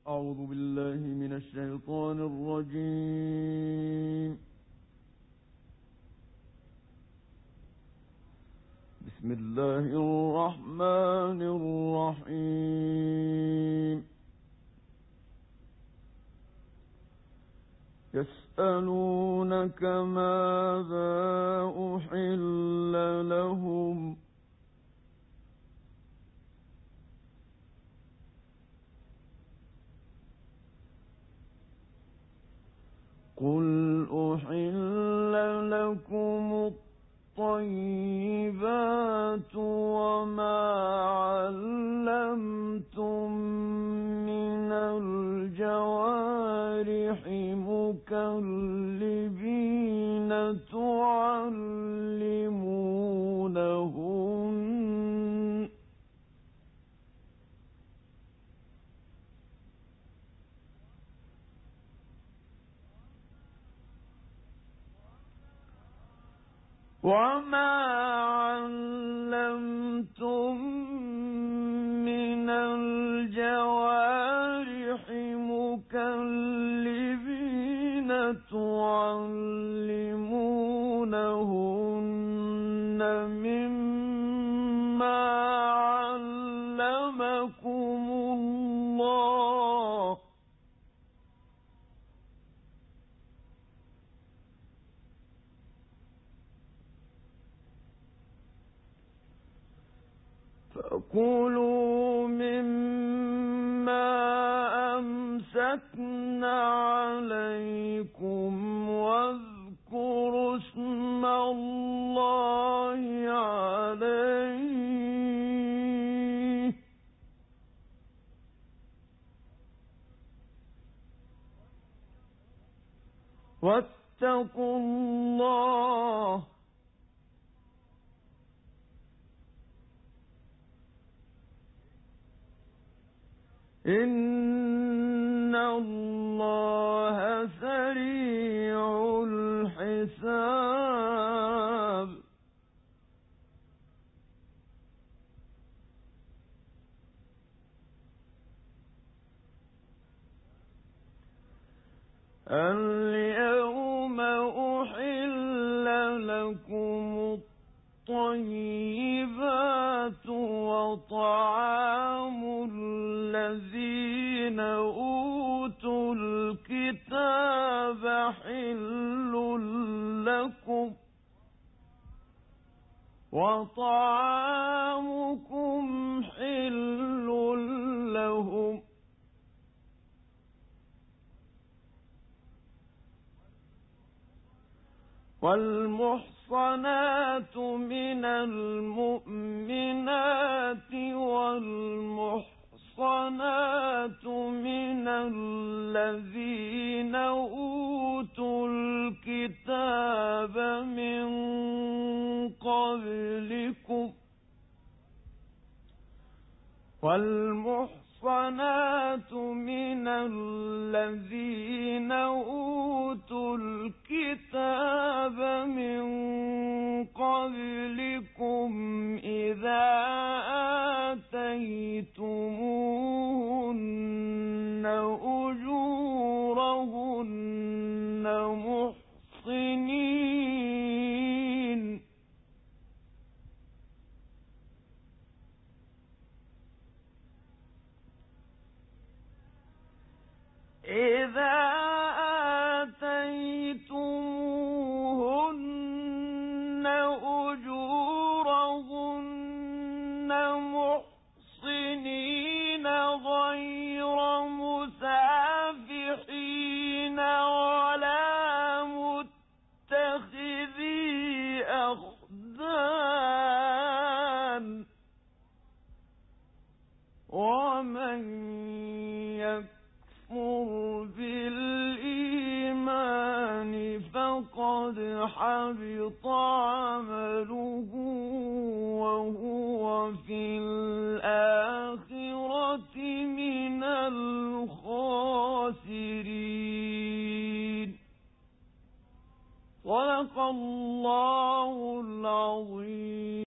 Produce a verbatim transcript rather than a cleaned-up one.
أعوذ بالله من الشيطان الرجيم. بسم الله الرحمن الرحيم. يسألونك ماذا أحل لهم قل أحل لكم الطيبات وما علمتم من الجوارح مكلبين تعلمونهن وما علمتم من الجوارح مكلبين تعلمونهن مما علمكم الله فكلوا مما أمسكن عليكم واذكروا اسم الله عليه واتقوا الله إن الله سريع الحساب اليوم أحل لكم الطيبات وطعام الذين أوتوا الكتاب حل لكم وطعامكم حل لهم والمحصنات من المؤمنات والمحصنات من الذين أوتوا الكتاب من قبلكم والمحصنات من الذين أوتوا الكتاب من قبلكم إذا آتيتموهن أجورهن محصنين إذا آتيتموهن أجورهن محصنين غير مسافحين ولا متخذي أخدان ومن يكفر بالإيمان فقد حبط عمله وهو في الآخرة من الخاسرين. صدق الله العظيم.